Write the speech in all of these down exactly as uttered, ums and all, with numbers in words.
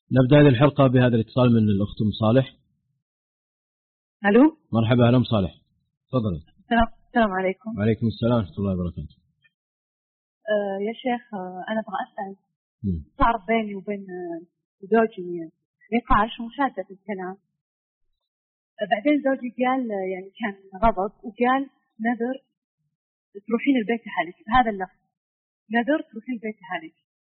نبدأ هذه الحلقة بهذا الاتصال من الأخت أم صالح. ألو. مرحبا أهلا أم صالح، تفضلي. السلام السلام عليكم. وعليكم السلام ورحمة الله وبركاته. آه يا شيخ، آه أنا أبغى أسأل. مم. صار بيني وبين آه زوجي نقاش ومشادة في الكلام. آه بعدين زوجي قال آه يعني كان غضب وقال نذر تروحين البيت حالك، بهذا اللفظ نذر تروحين البيت حالك.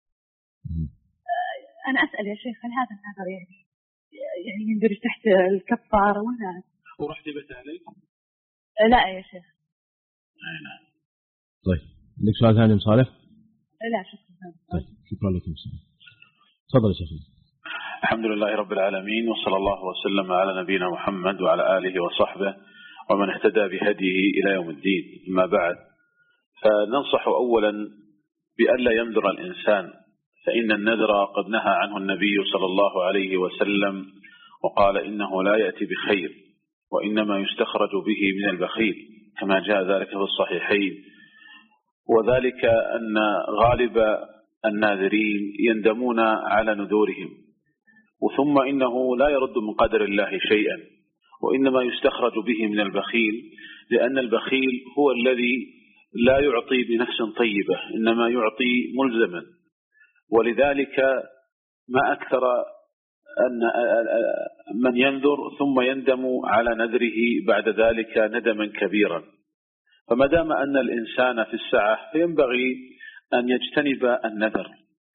آه أنا أسأل يا شيخ، هل هذا النذر يعني يعني يندرج تحت الكفارة ولا؟ ورحتي بيت أهلك؟ آه لا يا شيخ. أي نعم. طيب عندك سؤال ثاني أم صالح؟ آه لا شكرا. طيب شكرا لكم. تفضل يا شيخ. الحمد لله رب العالمين، وصلى الله وسلم على نبينا محمد وعلى آله وصحبه ومن اهتدى بهديه إلى يوم الدين. أما بعد، فننصح أولا بألا ينذر الإنسان، فإن النذر قد نهى عنه النبي صلى الله عليه وسلم وقال إنه لا يأتي بخير وإنما يستخرج به من البخيل كما جاء ذلك في الصحيحين. وذلك أن غالب الناذرين يندمون على نذورهم، وثم إنه لا يرد من قدر الله شيئا، وإنما يستخرج به من البخيل، لأن البخيل هو الذي لا يعطي بنفس طيبة، إنما يعطي ملزما. ولذلك ما أكثر أن من ينذر ثم يندم على نذره بعد ذلك ندما كبيرا. فما دام أن الإنسان في السعة فينبغي أن يجتنب النذر،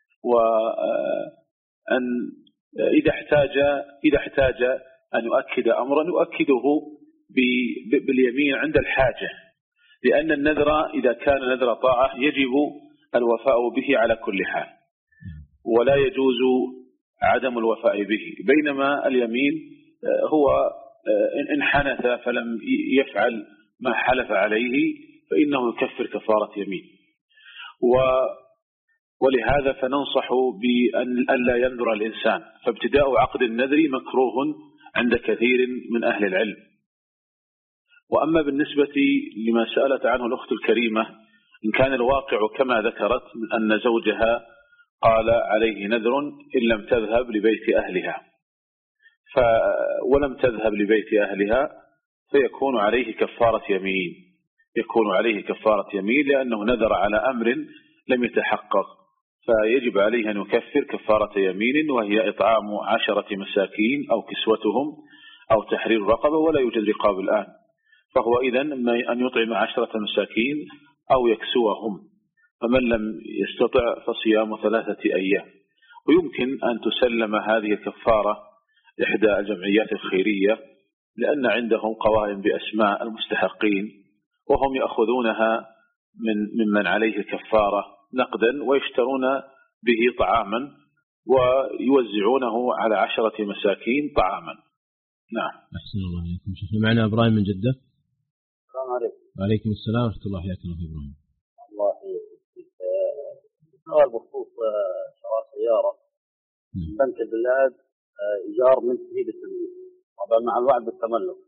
وأن إذا احتاج إذا احتاج أن يؤكد أمرا يؤكده باليمين عند الحاجة، لأن النذر إذا كان نذر طاعة يجب الوفاء به على كل حال، ولا يجوز عدم الوفاء به. بينما اليمين هو إن حنث فلم يفعل ما حلف عليه فإنه يكفر كفارة يمين. ولهذا فننصح بأن ألا ينذر الإنسان، فابتداء عقد النذر مكروه عند كثير من أهل العلم. وأما بالنسبة لما سألت عنه الأخت الكريمة، إن كان الواقع كما ذكرت من أن زوجها قال عليه نذر إن لم تذهب لبيت أهلها ف ولم تذهب لبيت أهلها فيكون عليه كفارة يمين، يكون عليه كفارة يمين لأنه نذر على أمر لم يتحقق، فيجب عليه أن يكفر كفارة يمين، وهي إطعام عشرة مساكين أو كسوتهم أو تحرير رقبة، ولا يوجد رقاب الآن. فهو إذن أن يطعم عشرة مساكين أو يكسوهم، فمن لم يستطع فصيام ثلاثة أيام. ويمكن أن تسلم هذه الكفارة إحدى الجمعيات الخيرية، لأن عندهم قوائم بأسماء المستحقين، وهم يأخذونها من ممن عليه الكفارة نقدا ويشترون به طعاما ويوزعونه على عشرة مساكين طعاما. نعم. أحسن الله عليكم. شيخنا معنا إبراهيم من جدة. السلام عليكم. وعليكم السلام ورحمة الله وبركاته. إبراهيم. الله يحييك. سؤال بخصوص شراء سيارة من بنك البلاد، إيجار منتهي بالتمليك، طبعا مع الوعد بالتملك.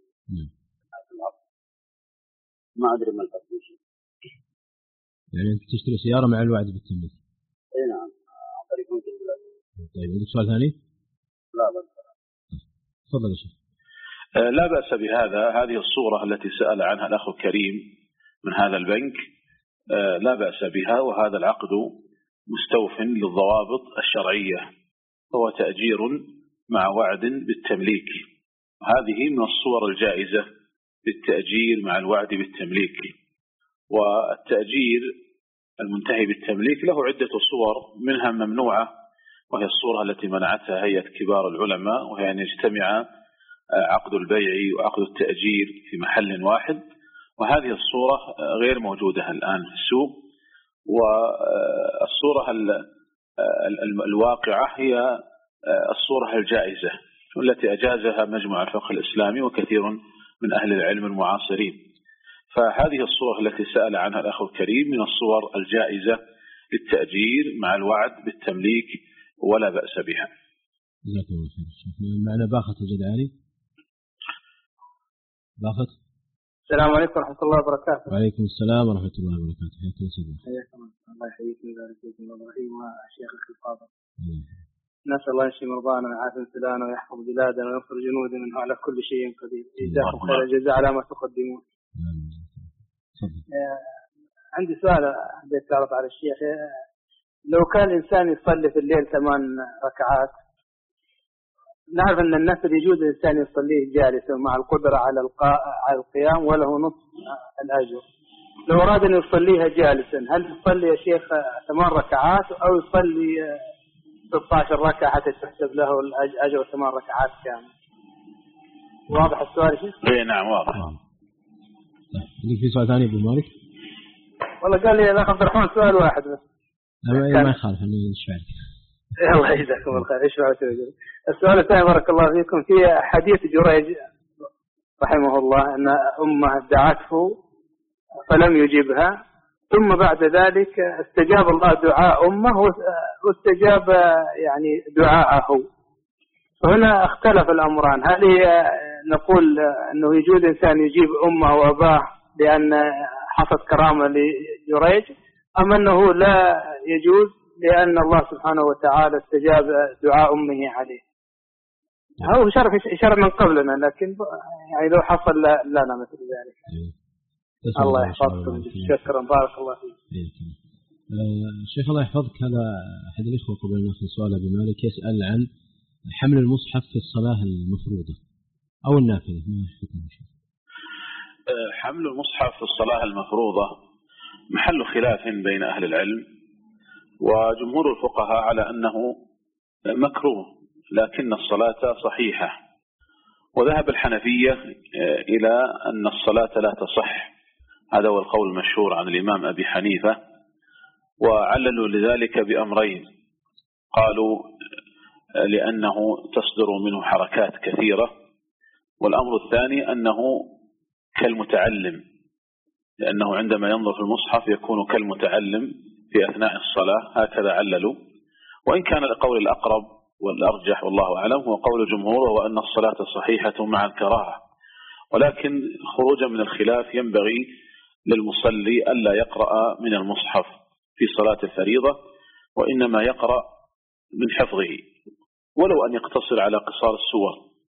ما أدري ما الفرق فيه. يعني أنت تشتري سيارة مع الوعد بالتمليك؟ إيه نعم، عن طريق بنك البلاد. طيب عندك سؤال ثاني؟ لا بس. تفضل يا شيخ. لا بأس بهذا. هذه الصورة التي سأل عنها الأخ الكريم من هذا البنك لا بأس بها، وهذا العقد مستوف للضوابط الشرعية، هو تأجير مع وعد بالتمليك. هذه من الصور الجائزة للتأجير مع الوعد بالتمليك. والتأجير المنتهي بالتمليك له عدة صور، منها ممنوعة وهي الصورة التي منعتها هيئة كبار العلماء، وهي أن يجتمع عقد البيع وعقد التأجير في محل واحد، وهذه الصورة غير موجودة الآن في السوق. والصورة الواقعة هي الصورة الجائزة التي أجازها مجمع الفقه الإسلامي وكثير من أهل العلم المعاصرين. فهذه الصورة التي سأل عنها الأخ الكريم من الصور الجائزة للتأجير مع الوعد بالتمليك، ولا بأس بها. جزاكم الله خير. معنا باخت الجدعاني. باخت. السلام عليكم ورحمة الله وبركاته. وعليكم السلام ورحمة الله وبركاته. حياكم الله. حياكم الله. الله يحييك ويبارك فيك إبراهيم وشيخك الفاضل. نسأل الله يشفي مرضانا ويعافي سلانا ويحفظ بلادنا وينصر جنودنا على كل شيء قدير. جزاكم خير الجزاء على ما تقدمون. عندي سؤال حبيت أعرض على الشيخ. لو كان الإنسان يصلي في الليل ثمان ركعات، نعرف أن الناس يجوز الإنسان يصليه جالسا مع القدرة على على القيام وله نصف الأجر. لو أراد أن يصليها جالسا هل يصلي يا شيخ ثمان ركعات أو يصلي ستة عشر ركعة حتى تحسب له الأجر ثمان ركعات كامل؟ واضح السؤال شيخ؟ إيه نعم واضح. عندك في سؤال ثاني أبو مالك؟ والله قال لي الأخ عبد الرحمن سؤال واحد بس. لا ما يخالف أنا إيش فعل. الله يجزاكم الخير. إيش فعل؟ السؤال الثاني بارك الله فيكم في حديث جريج رحمه الله أن أمه دعته فلم يجبها، ثم بعد ذلك استجاب الله دعاء أمه واستجاب يعني دعاءه. فهنا اختلف الأمران، هل هي نقول أنه يجوز إنسان يجيب أمه وأباه لأن حصلت كرامة لجريج، أم أنه لا يجوز لأن الله سبحانه وتعالى استجاب دعاء أمه عليه؟ هو شرف شرف من قبلنا، لكن يعني لو حصل لا لنا مثل ذلك. الله يحفظكم. شكرا بارك الله فيك. الشيخ الله يحفظك، هذا أحد الإخوة قبل أن نأخذ سؤال أبي مالك يسأل عن حمل المصحف في الصلاة المفروضة أو النافلة. ما حكم شيء؟ حمل المصحف في الصلاة المفروضة محل خلاف بين أهل العلم، وجمهور الفقهاء على أنه مكروه لكن الصلاة صحيحة، وذهب الحنفية إلى أن الصلاة لا تصح. هذا هو القول المشهور عن الإمام أبي حنيفة، وعللوا لذلك بأمرين. قالوا لأنه تصدر منه حركات كثيرة، والأمر الثاني أنه كالمتعلم، لأنه عندما ينظر في المصحف يكون كالمتعلم في أثناء الصلاة، هكذا عللوا. وإن كان القول الأقرب والأرجح والله أعلم هو قول الجمهور، وهو أن الصلاة صحيحة مع الكراهة، ولكن خروجا من الخلاف ينبغي للمصلي ألا يقرأ من المصحف في صلاة الفريضة، وإنما يقرأ من حفظه، ولو أن يقتصر على قصار السور.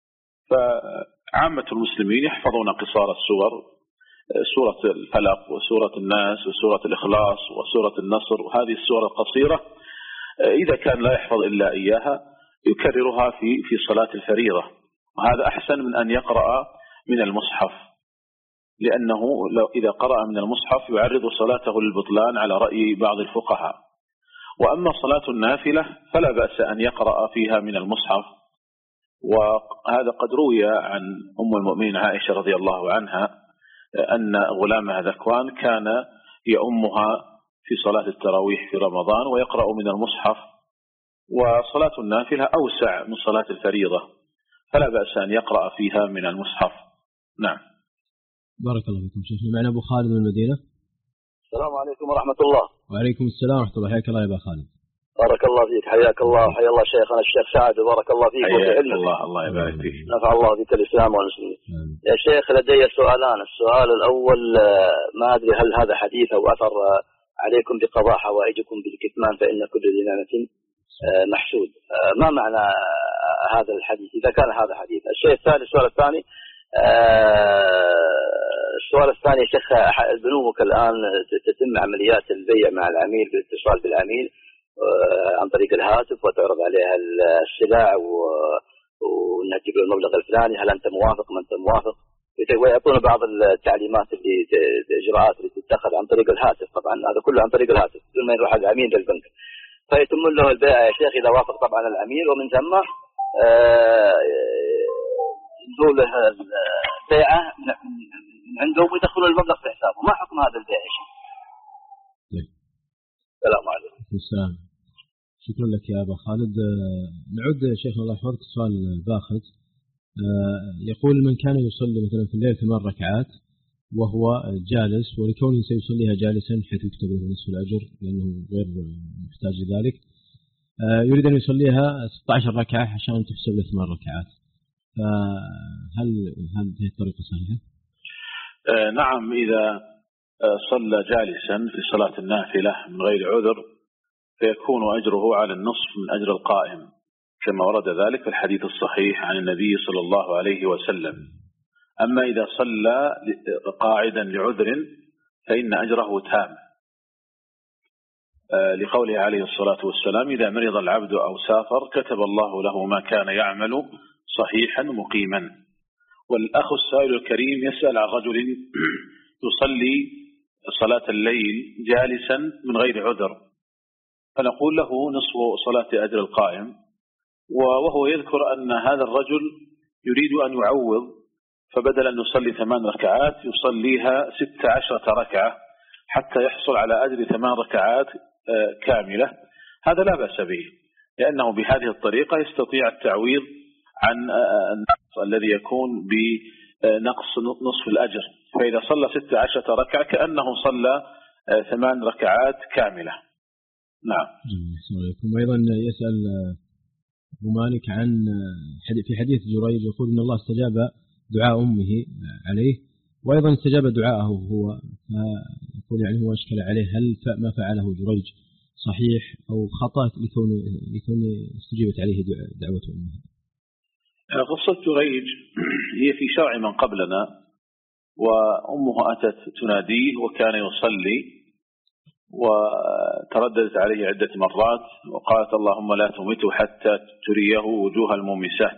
فعامة المسلمين يحفظون قصار السور، سورة الفلق وسورة الناس وسورة الإخلاص وسورة النصر، وهذه السورة القصيرة إذا كان لا يحفظ إلا إياها يكررها في في صلاة الفريضة، وهذا أحسن من أن يقرأ من المصحف، لأنه لو إذا قرأ من المصحف يعرض صلاته للبطلان على رأي بعض الفقهاء. وأما صلاة النافلة فلا بأس أن يقرأ فيها من المصحف، وهذا قد روي عن أم المؤمنين عائشة رضي الله عنها أن غلامها ذكوان كان يؤمها في صلاة التراويح في رمضان ويقرأ من المصحف. وصلاة النافلة أوسع من صلاة الفريضة، فلا بأس أن يقرأ فيها من المصحف. نعم. بارك الله فيكم شيخنا. معنا أبو خالد من المدينة. السلام عليكم ورحمة الله. وعليكم السلام ورحمة الله. حياك الله يا أبو خالد. بارك الله فيك. حياك الله وحيا الله شيخنا الشيخ سعد، وبارك الله فيك. حياك الله. الله يبارك فيك. نفع الله فيك الإسلام والمسلمين. يا شيخ لدي سؤالان. السؤال الأول، ما أدري هل هذا حديث أو أثر عليكم بقضاء حوائجكم بالكتمان فإن كل ذي نعمة محسود. ما معنى هذا الحديث إذا كان هذا حديث؟ الشيء الثاني، السؤال الثاني السؤال الثاني شيخ، البنوك الآن تتم عمليات البيع مع العميل بالاتصال بالعميل عن طريق الهاتف وتعرض عليها السلع وانك تجيب المبلغ الفلاني، هل انت موافق ما انت موافق، ويعطون بعض التعليمات اللي الاجراءات اللي تتخذ عن طريق الهاتف. طبعا هذا كله عن طريق الهاتف بدون ما يروح العميل للبنك، فيتم له البيع يا شيخ اذا وافق طبعا العميل، ومن ثم ينزل له البيعه من عنده ويدخلوا المبلغ في حسابه. ما حكم هذا البيع يا شيخ؟ السلام عليكم. السلام. شكرا لك يا أبا خالد. نعود شيخنا الله يحفظك السؤال باخذ. يقول من كان يصلي مثلا في الليل ثمان ركعات وهو جالس، ولكونه سيصليها جالسا حيث يكتب له نصف الأجر لأنه غير محتاج لذلك، يريد أن يصليها ستة عشر ركعة عشان تحسب له ثمان ركعات، فهل هذه الطريقة صحيحة؟ نعم، إذا صلى جالسا في صلاة النافلة من غير عذر فيكون أجره على النصف من أجر القائم، كما ورد ذلك في الحديث الصحيح عن النبي صلى الله عليه وسلم. أما إذا صلى قاعدا لعذر فإن أجره تام، لقوله عليه الصلاة والسلام: إذا مرض العبد أو سافر كتب الله له ما كان يعمل صحيحا مقيما. والأخ السائل الكريم يسأل عن رجل يصلي صلاة الليل جالسا من غير عذر، فنقول له نصف صلاة أجر القائم، وهو يذكر أن هذا الرجل يريد أن يعوض، فبدل أن يصلي ثمان ركعات يصليها ست عشرة ركعة حتى يحصل على أجر ثمان ركعات كاملة. هذا لا بأس به، لأنه بهذه الطريقة يستطيع التعويض عن النقص الذي يكون بنقص نصف الأجر. فإذا صلى ست عشرة ركعة كأنه صلى ثمان ركعات كاملة. نعم. وأيضا يسأل أبو مالك عن في حديث جريج يقول إن الله استجاب دعاء أمه عليه، وأيضا استجاب دعاءه هو، فيقول يعني هو أشكل عليه هل ما فعله جريج صحيح أو خطأ لكون لكون استجيبت عليه دعوة أمه. قصة جريج هي في شرع من قبلنا، وأمه أتت تناديه وكان يصلي وترددت عليه عدة مرات وقالت: اللهم لا تمته حتى تريه وجوه المومسات،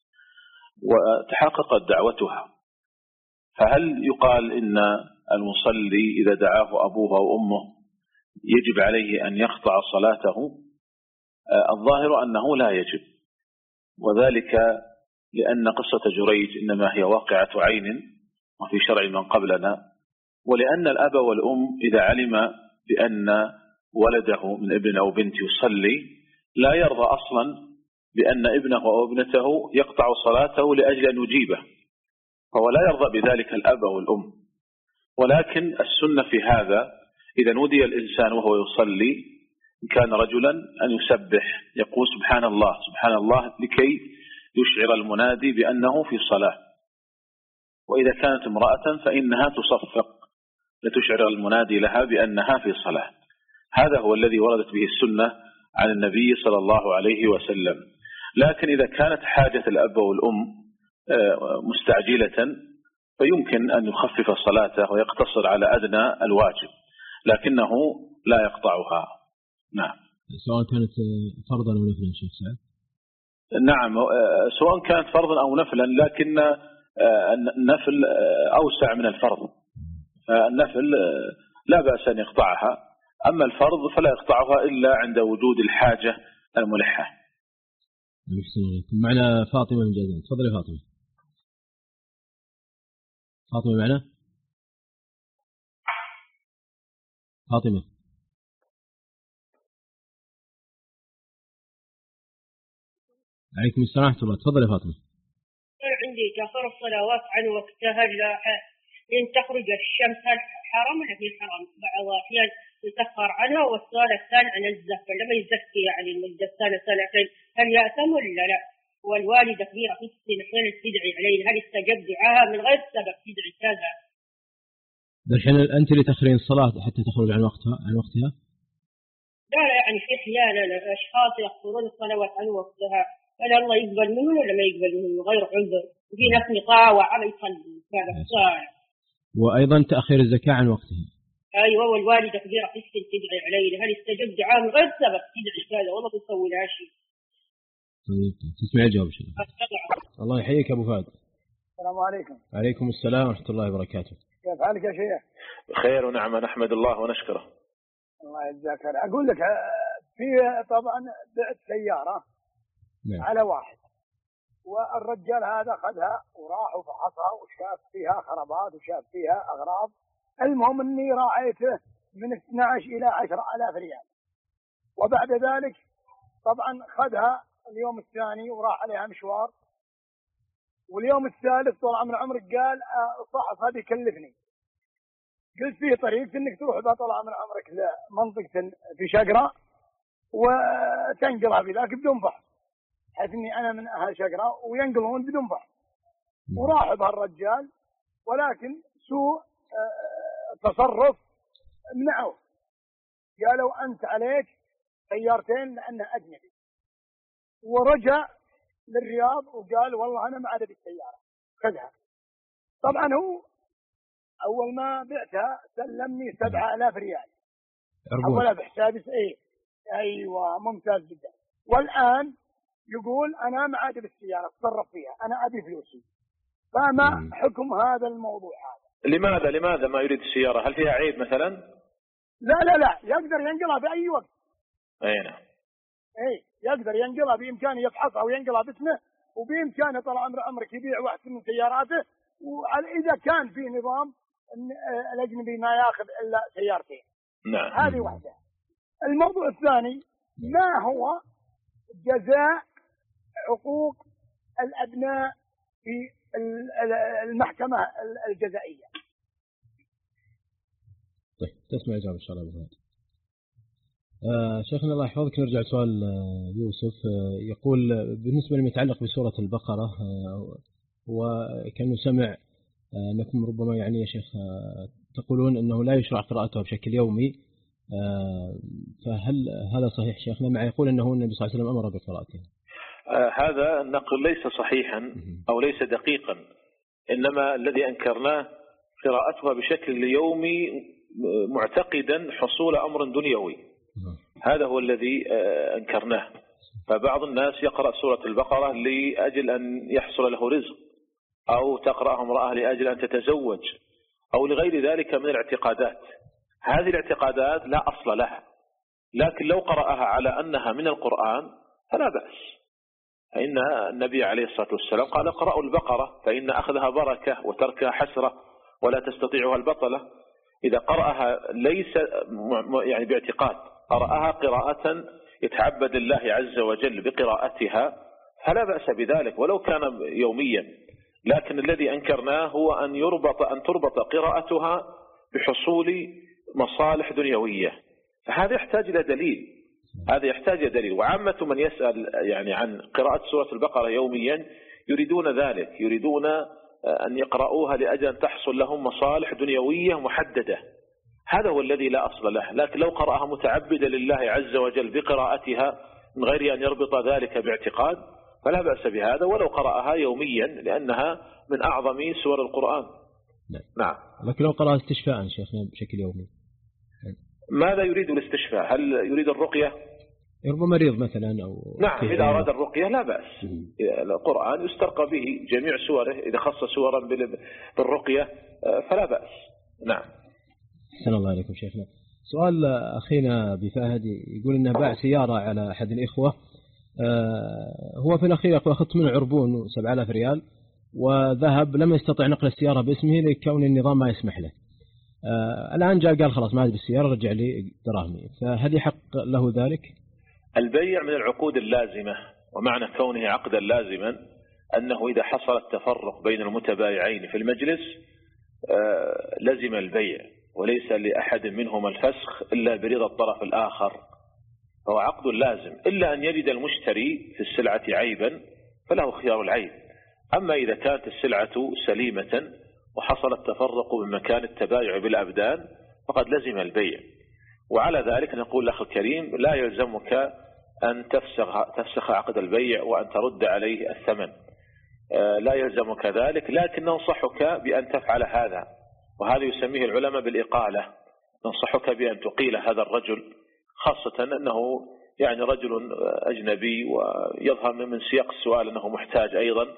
وتحققت دعوتها. فهل يقال إن المصلي إذا دعاه أبوه أو أمه يجب عليه أن يقطع صلاته؟ الظاهر أنه لا يجب، وذلك لأن قصة جريج إنما هي واقعة عين وفي شرع من قبلنا، ولأن الأب والأم إذا علم بأن ولده من ابن أو بنت يصلي لا يرضى أصلا بأن ابنه أو ابنته يقطع صلاته لأجل أن يجيبه، فهو لا يرضى بذلك الأب والأم. ولكن السنة في هذا إذا نودي الإنسان وهو يصلي إن كان رجلا أن يسبح، يقول سبحان الله سبحان الله لكي يشعر المنادي بأنه في صلاة. وإذا كانت امرأة فإنها تصفق لتشعر المنادي لها بأنها في صلاة. هذا هو الذي وردت به السنة عن النبي صلى الله عليه وسلم. لكن إذا كانت حاجة الأب والأم مستعجلة فيمكن أن يخفف صلاته ويقتصر على أدنى الواجب، لكنه لا يقطعها. نعم. سواء كانت فرضا أو نفلا شيخ سعد؟ نعم، سواء كانت فرضا أو نفلا، لكن النفل أوسع من الفرض. النفل لا بأس أن يقطعها، أما الفرض فلا يقطعها إلا عند وجود الحاجة الملحة. معنا فاطمة من جازان. تفضلي فاطمة. فاطمة معنا؟ فاطمة. عليكم السلام ورحمة الله. تفضلي فاطمة. عندي تأخر الصلوات عن وقتها لين تخرج الشمس، هل حرام ولا في حرام؟ بعض الأحيان يتأخر عنها. والسؤال الثاني عن الزكاة، لما يزكي يعني المدة سنة سنتين هل يأثم ولا لا؟ والوالدة كبيرة في السن أحيانا تدعي عليه، هل استجاب دعاها من غير سبب تدعي كذا؟ الحين أنت اللي تأخرين الصلاة حتى تخرج عن وقتها عن وقتها؟ لا لا، يعني في أحيانا أشخاص يأخرون الصلوات عن وقتها، هل الله يقبل منه ولا ما يقبل منه غير عذر؟ وفي ناس مقاوى على يصلي هذا الصالح. وأيضا تأخير الزكاة عن وقتها. أيوة، والوالدة كبيرة في السن تدعي عليه، هل استجاب دعاء من غير سبب تدعي كذا والله تسوي لها شيء؟ طيب تسمع الجواب شيء. الله يحييك أبو فهد. السلام عليكم. عليكم السلام ورحمة الله وبركاته. كيف حالك يا شيخ؟ خير ونعم، نحمد الله ونشكره. الله يجزاك خير. أقول لك في طبعا بعت سيارة نعم. على واحد، والرجال هذا أخذها وراح وفحصها وشاف فيها خرابات وشاف فيها أغراض. المهم أني راعيته من اثني عشر إلى عشرة آلاف ريال، وبعد ذلك طبعا خذها اليوم الثاني وراح عليها مشوار، واليوم الثالث طول عمر عمرك قال صاحب هذا يكلفني. قلت فيه طريق انك تروح بها طول عمر عمرك لمنطقة في شقرة وتنقلها بذاك بدون فحص، حيث اني انا من اهل شقرة وينقلون بدون فحص. وراح بها الرجال، ولكن سوء تصرف منعوه، قالوا انت عليك سيارتين لانه اجنبي، ورجع للرياض وقال والله أنا ما عاد بالسيارة خذها. طبعا هو أول ما بعتها سلمني سبعة آلاف ريال أولا بحسابي. إيه أيوة ممتاز جدا. والآن يقول أنا ما عاد بالسيارة اتصرف فيها أنا أبي فلوسي. فما حكم هذا الموضوع هذا؟ لماذا لماذا ما يريد السيارة؟ هل فيها عيب مثلا؟ لا لا لا يقدر ينقلها في أي وقت. أي نعم. إيه يقدر ينقلها بإمكانه يفحصها وينقلها باسمه وبإمكانه طال عمر عمرك يبيع واحد من سياراته. وإذا كان في نظام الأجنبي ما يأخذ إلا سيارتين. نعم. هذه واحدة. الموضوع الثاني ما هو جزاء حقوق الأبناء في المحكمة الجزائية؟ طيب تسمع إجابة إن شاء الله بهذا. آه شيخنا الله يحفظك نرجع سؤال آه يوسف. آه يقول بالنسبة لما يتعلق بسورة البقرة آه وكانوا سمع آه أنكم ربما يعني يا شيخ آه تقولون أنه لا يشرع قراءتها بشكل يومي. آه فهل هذا صحيح شيخنا؟ مع يقول أنه النبي صلى الله عليه وسلم أمر بقراءتها. آه هذا النقل ليس صحيحا أو ليس دقيقا، إنما الذي أنكرناه قراءتها بشكل يومي معتقدا حصول أمر دنيوي. هذا هو الذي أنكرناه. فبعض الناس يقرأ سورة البقرة لأجل أن يحصل له رزق، أو تقرأها امرأة لأجل أن تتزوج، أو لغير ذلك من الاعتقادات. هذه الاعتقادات لا أصل لها، لكن لو قرأها على أنها من القرآن فلا بأس. فإن النبي عليه الصلاة والسلام قال اقرأوا البقرة فإن أخذها بركة وتركها حسرة ولا تستطيعها البطلة. إذا قرأها ليس يعني باعتقاد، قرأها قراءة يتعبد الله عز وجل بقراءتها فلا بأس بذلك ولو كان يوميا. لكن الذي أنكرناه هو أن يربط أن تربط قراءتها بحصول مصالح دنيوية، فهذا يحتاج إلى دليل. هذا يحتاج إلى دليل. وعامة من يسأل يعني عن قراءة سورة البقرة يوميا يريدون ذلك، يريدون أن يقرؤوها لأجل أن تحصل لهم مصالح دنيوية محددة. هذا هو الذي لا أصل له. لكن لو قرأها متعبدا لله عز وجل بقراءتها من غير أن يربط ذلك باعتقاد فلا بأس بهذا، ولو قرأها يوميا لأنها من أعظم سور القرآن. نعم. لكن لو قرأها استشفاء شيخنا بشكل يومي ماذا يريد الاستشفاء؟ هل يريد الرقية؟ ربما مريض مثلا أو نعم إذا أراد الرقية لا بأس. القرآن يسترقى به جميع سوره، إذا خص سورا بالرقية فلا بأس. نعم. أحسن الله عليكم شيخنا. سؤال أخينا بفهد يقول إنه باع سيارة على أحد الإخوة، هو في الأخير يقول أخذت منه عربون سبعة آلاف ريال وذهب لم يستطع نقل السيارة باسمه لكون النظام ما يسمح له. الآن جاء قال خلاص ما عاد بالسيارة رجع لي دراهمي، فهل يحق له ذلك؟ البيع من العقود اللازمة، ومعنى كونه عقدا لازما أنه إذا حصل التفرق بين المتبايعين في المجلس لزم البيع، وليس لأحد منهما الفسخ إلا برضا الطرف الآخر، فهو عقد لازم إلا أن يجد المشتري في السلعة عيبا فله خيار العيب. أما إذا كانت السلعة سليمة وحصل التفرق بمكان التبايع بالأبدان فقد لزم البيع. وعلى ذلك نقول لأخي الكريم لا يلزمك أن تفسخ, تفسخ عقد البيع وأن ترد عليه الثمن، لا يلزمك ذلك، لكن ننصحك بأن تفعل هذا، وهذا يسميه العلماء بالإقالة. ننصحك بأن تقيل هذا الرجل، خاصة أنه يعني رجل أجنبي ويظهر من سياق السؤال أنه محتاج أيضا.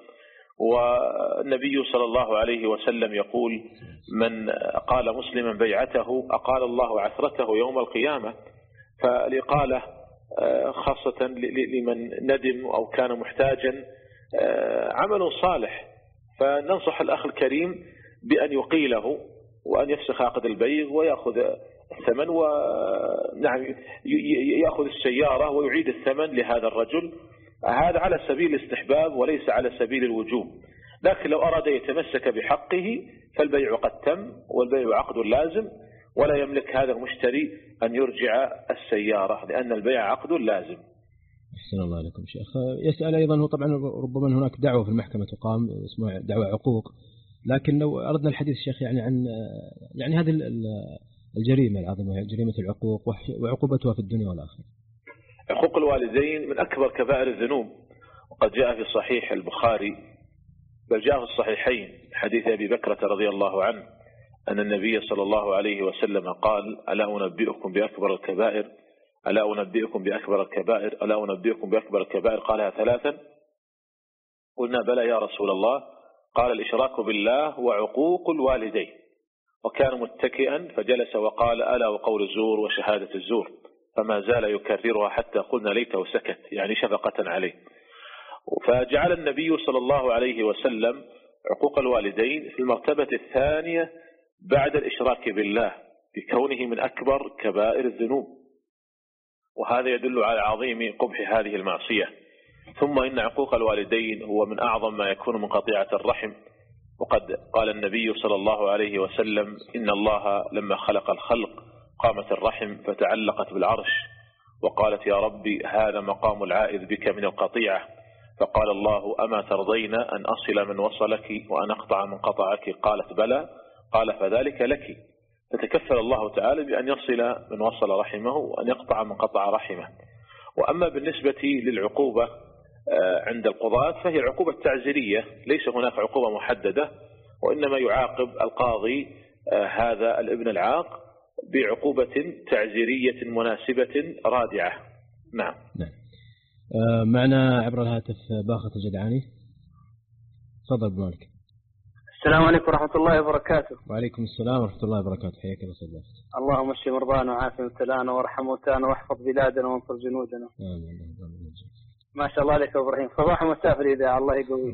والنبي صلى الله عليه وسلم يقول من قال مسلما بيعته أقال الله عثرته يوم القيامة. فالإقالة خاصة لمن ندم أو كان محتاجا عمل صالح، فننصح الأخ الكريم بأن يقيله وأن يفسخ عقد البيع ويأخذ الثمن، ونعم يأخذ السيارة ويعيد الثمن لهذا الرجل. هذا على سبيل الاستحباب وليس على سبيل الوجوب. لكن لو أراد يتمسك بحقه فالبيع قد تم والبيع عقد لازم، ولا يملك هذا المشتري أن يرجع السيارة لأن البيع عقد لازم. أحسن الله عليكم شيخ. يسأل أيضا هو طبعا ربما هناك دعوة في المحكمة تقام اسمها دعوة عقوق، لكن لو أردنا الحديث شيخ يعني عن يعني هذه الجريمة العظيمة، جريمة العقوق وعقوبتها في الدنيا والآخرة. عقوق الوالدين من أكبر كبائر الذنوب، وقد جاء في صحيح البخاري بل جاء في الصحيحين حديث أبي بكرة رضي الله عنه أن النبي صلى الله عليه وسلم قال: ألا أنبئكم بأكبر الكبائر ألا أنبئكم بأكبر الكبائر ألا أنبئكم بأكبر الكبائر قالها ثلاثا. قلنا: بلى يا رسول الله. قال: الإشراك بالله وعقوق الوالدين. وكان متكئا فجلس وقال: ألا وقول الزور وشهادة الزور، فما زال يكررها حتى قلنا ليته سكت، يعني شفقة عليه. فجعل النبي صلى الله عليه وسلم عقوق الوالدين في المرتبة الثانية بعد الإشراك بالله بكونه من أكبر كبائر الذنوب، وهذا يدل على عظيم قبح هذه المعصية. ثم إن عقوق الوالدين هو من أعظم ما يكون من قطيعة الرحم، وقد قال النبي صلى الله عليه وسلم: إن الله لما خلق الخلق قامت الرحم فتعلقت بالعرش وقالت: يا ربي هذا مقام العائذ بك من القطيعة. فقال الله: أما ترضين أن أصل من وصلك وأن أقطع من قطعك؟ قالت: بلى. قال: فذلك لك. فتكفل الله تعالى بأن يصل من وصل رحمه وأن يقطع من قطع رحمه. وأما بالنسبة للعقوبة عند القضاة فهي العقوبة التعزيرية، ليس هناك عقوبة محددة، وإنما يعاقب القاضي هذا الابن العاق بعقوبة تعزيرية مناسبة رادعة. نعم. نعم. آه معنا عبر الهاتف باخة الجدعاني. تفضل بمالك. السلام عليكم ورحمة الله وبركاته. وعليكم السلام ورحمة الله وبركاته. حياك الله سيدنا. اللهم اشف مرضانا وعافنا مبتلانا وارحم موتانا واحفظ بلادنا وانصر جنودنا. آمين. ما شاء الله عليك يا ابراهيم، صباح ومساء الإذاعة، الله يقويك.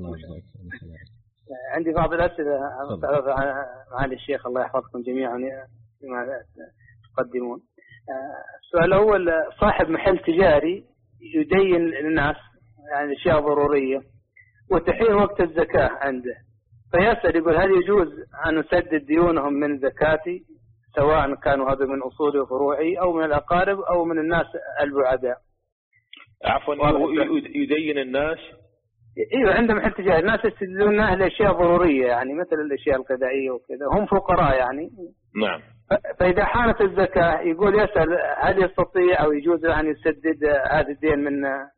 عندي بعض الأسئلة معالي الشيخ، الله يحفظكم جميعا بما تقدمون. السؤال الأول: صاحب محل تجاري يدين للناس يعني أشياء ضرورية وتحين وقت الزكاة عنده، فيسأل يقول: هل يجوز أن أسدد ديونهم من زكاتي سواء كانوا هذا من أصولي وفروعي أو من الأقارب أو من الناس البعداء؟ عفوا، يدين الناس. ايوه، عندهم محل تجاري، الناس يستدلونها لاشياء ضروريه يعني مثل الاشياء الغذائيه وكذا، هم فقراء يعني. نعم. فاذا حانت الزكاه يقول يسال: هل يستطيع او يجوز له ان يسدد هذا الدين من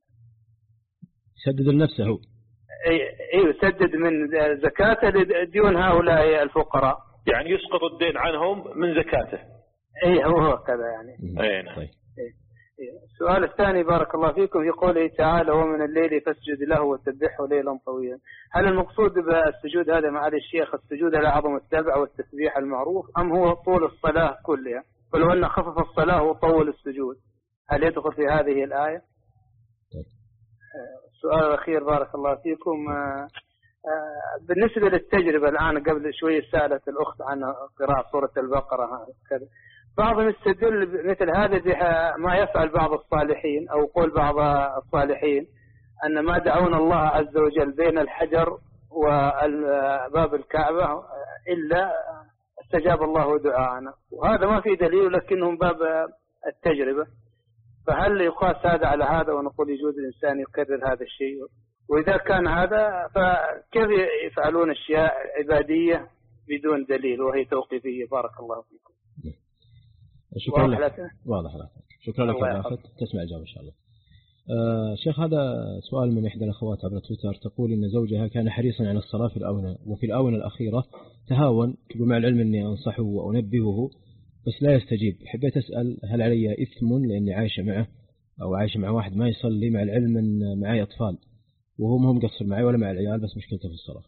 يسدد لنفسه؟ ايوه، يسدد من زكاته لديون هؤلاء الفقراء، يعني يسقط الدين عنهم من زكاته. اي هو كذا يعني. اي نعم. طيب. السؤال الثاني بارك الله فيكم، في قوله تعالى: ومن الليل فاسجد له وسبحه ليلا طويلا، هل المقصود بالسجود هذا معالي الشيخ السجود على عظم السبع والتسبيح المعروف، أم هو طول الصلاة كلها؟ ولو أن خفف الصلاة وطول السجود، هل يدخل في هذه الآية؟ السؤال الأخير بارك الله فيكم، بالنسبة للتجربة الآن قبل شوية سألت الأخت عن قراءة سورة البقرة كذا، بعضهم يستدل مثل هذا ما يفعل بعض الصالحين أو قول بعض الصالحين أن ما دعونا الله عز وجل بين الحجر وباب الكعبة إلا استجاب الله دعاءنا، وهذا ما في دليل لكنهم باب التجربة، فهل يقاس هذا على هذا ونقول يجوز الإنسان يكرر هذا الشيء؟ وإذا كان هذا فكيف يفعلون أشياء عبادية بدون دليل وهي توقيفية؟ بارك الله فيكم. شكرا لك. واضح لك. شكرا لك يا أخي. تسمع الجواب إن شاء الله. آه شيخ، هذا سؤال من إحدى الأخوات عبر تويتر، تقول إن زوجها كان حريصا على الصلاة في الآونة وفي الآونة الأخيرة تهاون، مع العلم إني أنصحه وأنبهه بس لا يستجيب. حبيت أسأل هل علي إثم لأني عايشة معه أو عايشة مع واحد ما يصلي، مع العلم إن معي أطفال وهو مهم قصر معي ولا مع العيال، بس مشكلته في الصلاة.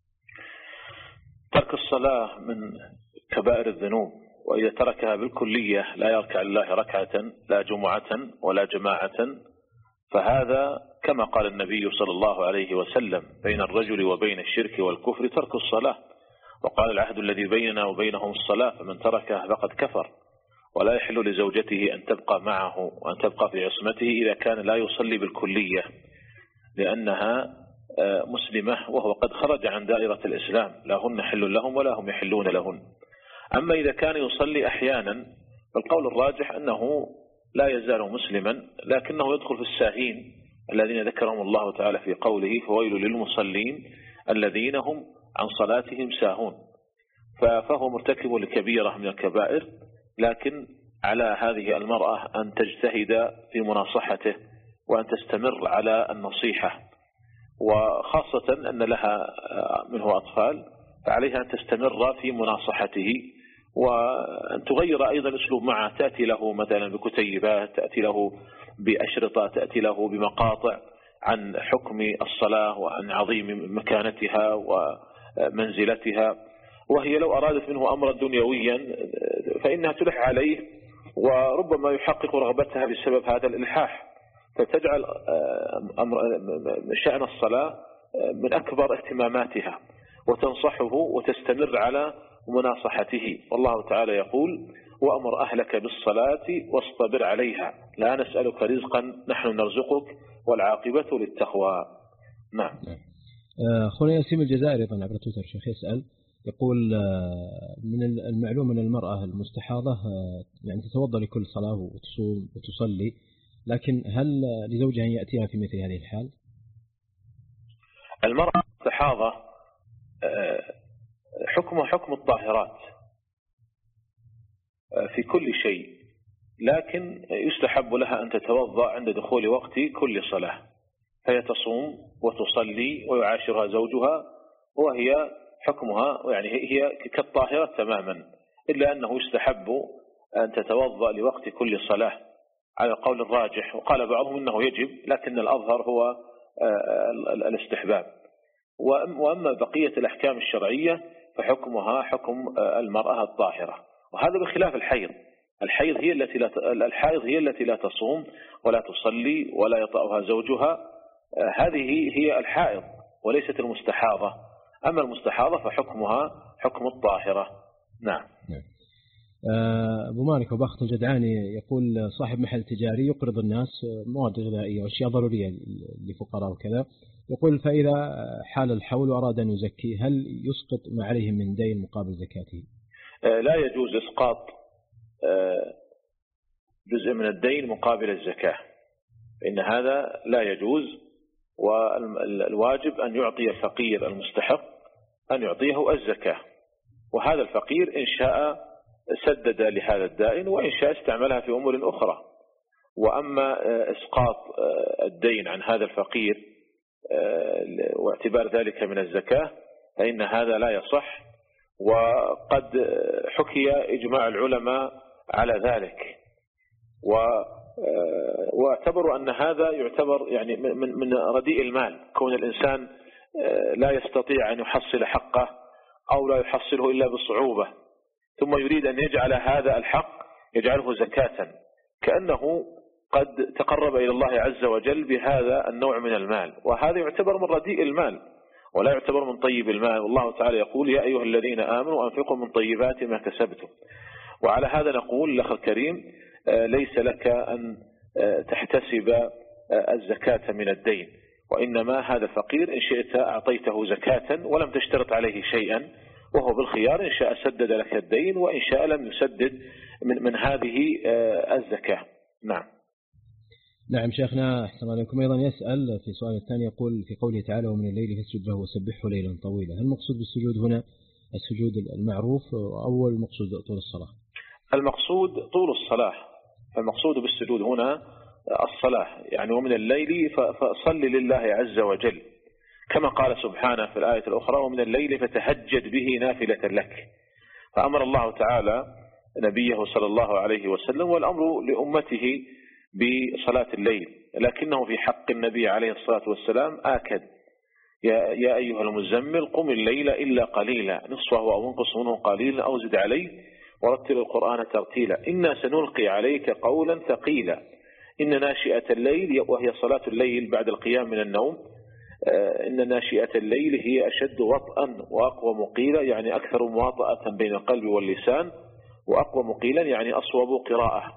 ترك الصلاة من كبائر الذنوب، وإذا تركها بالكلية لا يركع الله ركعة لا جمعة ولا جماعة، فهذا كما قال النبي صلى الله عليه وسلم: بين الرجل وبين الشرك والكفر ترك الصلاة، وقال: العهد الذي بيننا وبينهم الصلاة فمن تركها فقد كفر. ولا يحل لزوجته أن تبقى معه وأن تبقى في عصمته إذا كان لا يصلي بالكلية، لأنها مسلمة وهو قد خرج عن دائرة الإسلام، لا هن حل لهم ولا هم يحلون لهن. أما إذا كان يصلي أحيانا فالقول الراجح أنه لا يزال مسلما، لكنه يدخل في الساهين الذين ذكرهم الله تعالى في قوله: فويل للمصلين الذين هم عن صلاتهم ساهون. فهو مرتكب لكبيرة من الكبائر، لكن على هذه المرأة أن تجتهد في مناصحته وأن تستمر على النصيحة، وخاصة أن لها منه أطفال فعليها أن تستمر في مناصحته وأن تغير أيضا أسلوب معه، تأتي له مثلا بكتيبات، تأتي له بأشرطة، تأتي له بمقاطع عن حكم الصلاة وعن عظيم مكانتها ومنزلتها، وهي لو أرادت منه أمرا دنيويا فإنها تلح عليه وربما يحقق رغبتها بسبب هذا الإلحاح، فتجعل أمر شأن الصلاة من أكبر اهتماماتها وتنصحه وتستمر على مناصحته. والله تعالى يقول: وأمر أهلك بالصلاة واصطبر عليها لا نسألك رزقا نحن نرزقك والعاقبة للتقوى. نعم. أخونا ياسين الجزائري أيضا عبر تويتر شيخ يسأل، يقول: من المعلوم أن المرأة المستحاضة يعني تتوضأ لكل صلاة وتصوم وتصلي، لكن هل لزوجها أن يأتيها في مثل هذه الحال؟ المرأة المستحاضة حكمها حكم الطاهرات في كل شيء، لكن يستحب لها أن تتوضأ عند دخول وقت كل صلاة، فهي تصوم وتصلي ويعاشرها زوجها وهي حكمها يعني هي كالطاهرة تماما، إلا أنه يستحب أن تتوضأ لوقت كل صلاة على القول الراجح، وقال بعضهم إنه يجب، لكن الأظهر هو الاستحباب. وأما بقية الأحكام الشرعية فحكمها حكم المرأة الطاهرة، وهذا بخلاف الحيض. الحيض هي التي لا الحائض هي التي لا تصوم ولا تصلي ولا يطأها زوجها، هذه هي الحائض وليست المستحاضة. أما المستحاضة فحكمها حكم الطاهرة. نعم. أبو مالك وبخت الجدعاني يقول: صاحب محل تجاري يقرض الناس مواد غذائية وأشياء ضرورية لفقراء وكذا، يقول: فإذا حال الحول وأراد أن يزكي هل يسقط ما عليه من دين مقابل زكاته؟ لا يجوز إسقاط جزء من الدين مقابل الزكاة، إن هذا لا يجوز، والواجب أن يعطي الفقير المستحق أن يعطيه الزكاة، وهذا الفقير إن شاء سدد لهذا الدائن وإن شاء استعملها في أمور أخرى. وأما إسقاط الدين عن هذا الفقير واعتبار ذلك من الزكاة فإن هذا لا يصح، وقد حكي إجماع العلماء على ذلك، واعتبروا أن هذا يعتبر يعني من من رديء المال، كون الإنسان لا يستطيع أن يحصل حقه أو لا يحصله إلا بصعوبة، ثم يريد أن يجعل هذا الحق يجعله زكاة، كأنه قد تقرب إلى الله عز وجل بهذا النوع من المال، وهذا يعتبر من رديء المال ولا يعتبر من طيب المال. والله تعالى يقول: يا أيها الذين آمنوا أنفقوا من طيبات ما كسبتم. وعلى هذا نقول الأخ الكريم: ليس لك أن تحتسب الزكاة من الدين، وإنما هذا فقير إن شئت أعطيته زكاة ولم تشترط عليه شيئا، وهو بالخيار إن شاء سدد لك الدين وإن شاء لم يسدد من, من هذه الزكاة. نعم. نعم شيخنا أحسن عليكم. أيضا يسأل في سؤال الثاني، يقول: في قوله تعالى: ومن الليل فاسجد له وسبحه ليلا طويلا، هل المقصود بالسجود هنا السجود المعروف أو المقصود طول الصلاة؟ المقصود طول الصلاة، المقصود بالسجود هنا الصلاة، يعني ومن الليل فصل لله عز وجل، كما قال سبحانه في الآية الأخرى: ومن الليل فتهجد به نافلة لك. فأمر الله تعالى نبيه صلى الله عليه وسلم والأمر لأمته بصلاة الليل، لكنه في حق النبي عليه الصلاة والسلام آكد: يا, يا أيها المزمل قم الليل إلا قليلا نصفه أو انقص منه قليلا أو زد عليه ورتل القرآن ترتيلا إنا سنلقي عليك قولا ثقيلا إن ناشئة الليل، وهي صلاة الليل بعد القيام من النوم، إن ناشئة الليل هي أشد وطئا وأقوى مقيلا، يعني أكثر مواطأة بين القلب واللسان، وأقوى مقيلا يعني أصوب قراءة.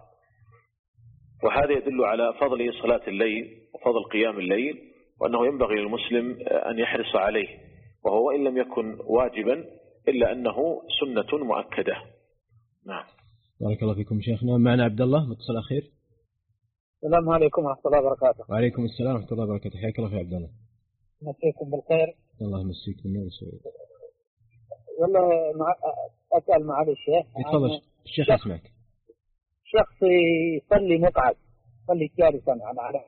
وهذا يدل على فضل صلاة الليل وفضل قيام الليل، وأنه ينبغي للمسلم أن يحرص عليه، وهو إن لم يكن واجبا إلا أنه سنة مؤكدة. نعم. بارك الله فيكم شيخنا. معنا عبد الله متصل أخير. السلام عليكم ورحمة الله وبركاته. وعليكم السلام ورحمة الله وبركاته. حياك الله في عبد الله. مسيكم بالخير. الله يمسيك بالنور والسعادة. والله مع... أسأل معالي الشيخ. تفضل الشيخ يسمعك. شخص يصلي مقعد، يصلي جالسا على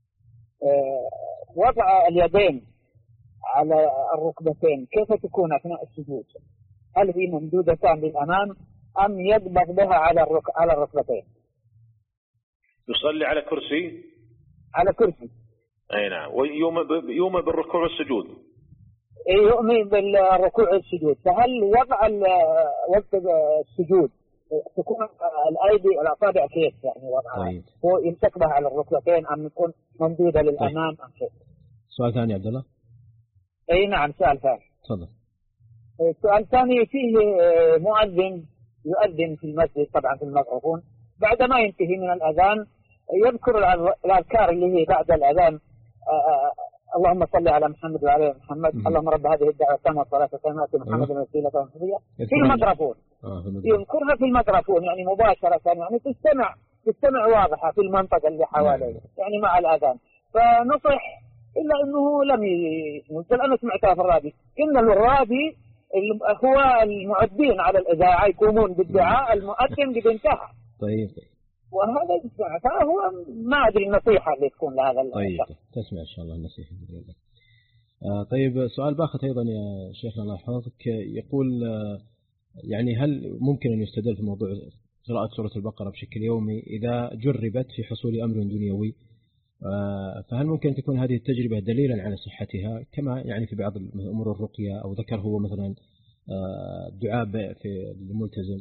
وضع اليدين على الركبتين كيف تكون أثناء السجود؟ هل هي ممدودتان للأمام أم يضبط بها على الرك... على الركبتين؟ يصلي على كرسي؟ على كرسي. أي نعم. ويؤمن بالركوع والسجود. يؤمن بالركوع والسجود. فهل وضع وقت السجود تكون الأيدي والأصابع كيف يعني وضعها؟ طيب. هو يمسك بها على الركبتين أم يكون ممدودة للأمام طيب. أم كيف؟ سؤال ثاني عبد الله. أي نعم سؤال ثاني. تفضل. السؤال الثاني فيه مؤذن يؤذن في المسجد طبعا في الميكروفون، بعد ما ينتهي من الأذان يذكر الأذكار اللي هي بعد الأذان اللهم صل على محمد وعلى محمد م- اللهم رب هذه الدعوة التامة والصلاة والسلام محمد الوسيلة والفضيلة في الميكروفون. يذكرها في الميكروفون يعني مباشرة يعني تستمع تستمع واضحة في المنطقة اللي حواليه يعني مع الأذان. فنصح إلا أنه لم يسمع. أنا سمعتها في الراديو إن الرادي هو المعدين على الإذاعة يقومون بالدعاء المؤذن بانتهى. طيب. وهذا يسمع فهو ما أدري النصيحة اللي تكون لهذا الشخص. طيب تسمع إن شاء الله النصيحة. آه طيب سؤال باخر أيضا يا شيخنا الله يحفظك، يقول آه يعني هل ممكن أن يستدل في موضوع قراءة سورة البقرة بشكل يومي إذا جربت في حصول أمر دنيوي؟ آه فهل ممكن تكون هذه التجربة دليلا على صحتها كما يعني في بعض أمور الرقية أو ذكر هو مثلا آه دعاء في الملتزم؟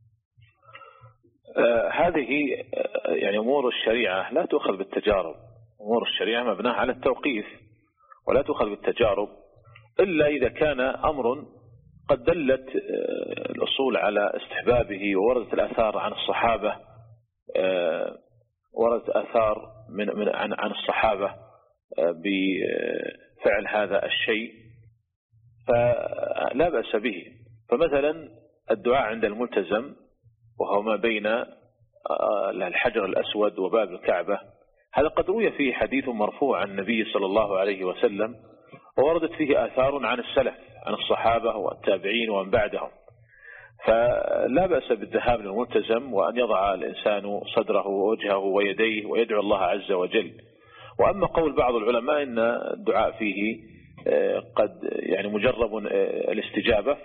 آه هذه آه يعني أمور الشريعة لا تؤخذ بالتجارب. أمور الشريعة مبناها على التوقيف ولا تؤخذ بالتجارب إلا إذا كان أمر قد دلت آه الأصول على استحبابه ووردت الآثار عن الصحابة آه وردت آثار من من عن عن الصحابة آه بفعل هذا الشيء فلا بأس به. فمثلا الدعاء عند الملتزم وهو ما بين الحجر الأسود وباب الكعبة هذا قد روي فيه حديث مرفوع عن النبي صلى الله عليه وسلم ووردت فيه آثار عن السلف عن الصحابة والتابعين ومن بعدهم. فلا بأس بالذهاب للملتزم وأن يضع الإنسان صدره ووجهه ويديه ويدعو الله عز وجل. وأما قول بعض العلماء إن الدعاء فيه قد يعني مجرب الاستجابة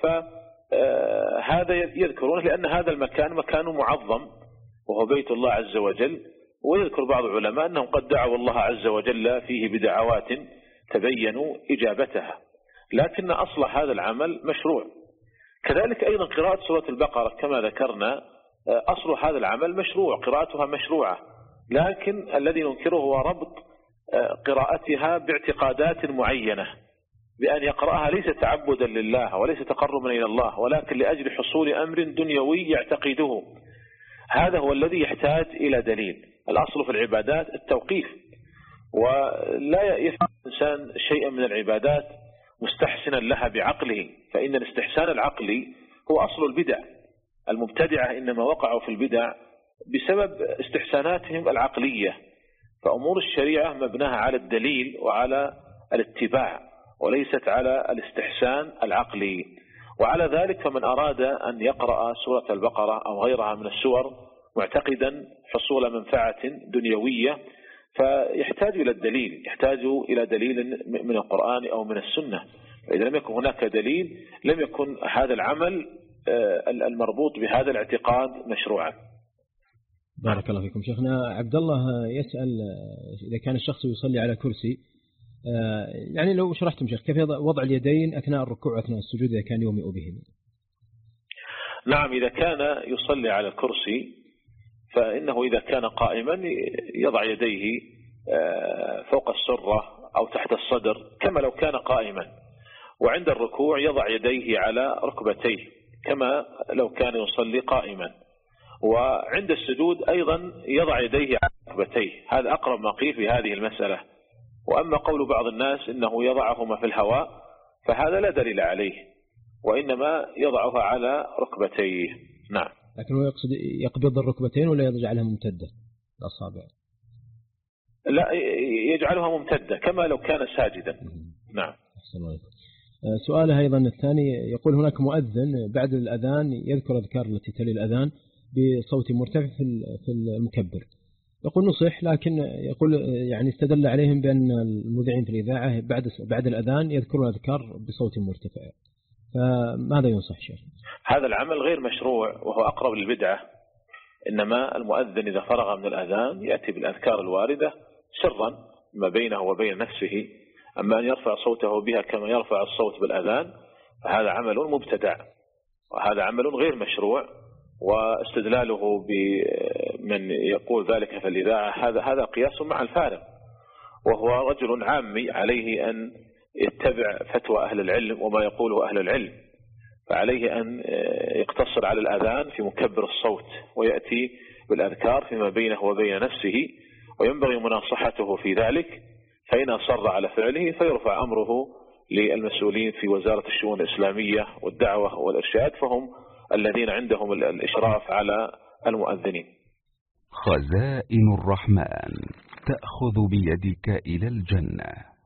فهذا يذكرون لأن هذا المكان مكان معظم وهو بيت الله عز وجل. ويذكر بعض العلماء أنهم قد دعوا الله عز وجل فيه بدعوات تبينوا إجابتها، لكن أصل هذا العمل مشروع. كذلك أيضا قراءة سورة البقرة كما ذكرنا أصل هذا العمل مشروع، قراءتها مشروعة، لكن الذي ننكره هو ربط قراءتها باعتقادات معينة بأن يقرأها ليس تعبدا لله وليس تقربا إلى الله ولكن لأجل حصول أمر دنيوي يعتقده. هذا هو الذي يحتاج إلى دليل. الأصل في العبادات التوقيف، ولا يفعل الإنسان شيئا من العبادات مستحسنا لها بعقله، فإن الاستحسان العقلي هو أصل البدع. المبتدعة إنما وقعوا في البدع بسبب استحساناتهم العقلية. فأمور الشريعة مبناها على الدليل وعلى الاتباع وليست على الاستحسان العقلي. وعلى ذلك فمن أراد أن يقرأ سورة البقرة أو غيرها من السور معتقدا حصول منفعة دنيوية فيحتاج إلى الدليل، يحتاج إلى دليل من القرآن أو من السنة. فإذا لم يكن هناك دليل لم يكن هذا العمل المربوط بهذا الاعتقاد مشروعا. بارك الله فيكم. شيخنا عبد الله يسأل إذا كان الشخص يصلي على كرسي، يعني لو شرحتم شيخ كيف وضع اليدين أثناء الركوع وأثناء السجود إذا كان يومئ بهم؟ نعم، إذا كان يصلي على الكرسي فإنه إذا كان قائما يضع يديه فوق السرة أو تحت الصدر كما لو كان قائما، وعند الركوع يضع يديه على ركبتيه كما لو كان يصلي قائما، وعند السجود أيضا يضع يديه على ركبتيه. هذا أقرب ما قيل في هذه المسألة. وأما قول بعض الناس إنه يضعهما في الهواء فهذا لا دليل عليه، وإنما يضعها على ركبتيه. نعم. لكن هو يقصد يقبض الركبتين ولا يجعلها ممتدة الأصابع؟ لا، يجعلها ممتدة كما لو كان ساجدا. نعم. سؤاله أيضا الثاني يقول هناك مؤذن بعد الأذان يذكر أذكار التي تلي الأذان بصوت مرتفع في المكبر. يقول نصح، لكن يقول يعني استدل عليهم بأن المذيعين في الإذاعة بعد بعد الأذان يذكرون أذكار بصوت مرتفع، فماذا ينصح شيخ؟ هذا العمل غير مشروع وهو أقرب للبدعة. إنما المؤذن إذا فرغ من الأذان يأتي بالأذكار الواردة سرا ما بينه وبين نفسه. أما أن يرفع صوته بها كما يرفع الصوت بالأذان فهذا عمل مبتدع، وهذا عمل غير مشروع. واستدلاله بمن يقول ذلك في الإذاعة هذا هذا قياس مع الفارق، وهو رجل عامي عليه أن يتبع فتوى أهل العلم وما يقوله أهل العلم، فعليه أن يقتصر على الأذان في مكبر الصوت ويأتي بالأذكار فيما بينه وبين نفسه، وينبغي مناصحته في ذلك. فإن أصر على فعله فيرفع أمره للمسؤولين في وزارة الشؤون الإسلامية والدعوة والإرشاد، فهم الذين عندهم الإشراف على المؤذنين. خزائن الرحمن تأخذ بيدك إلى الجنة.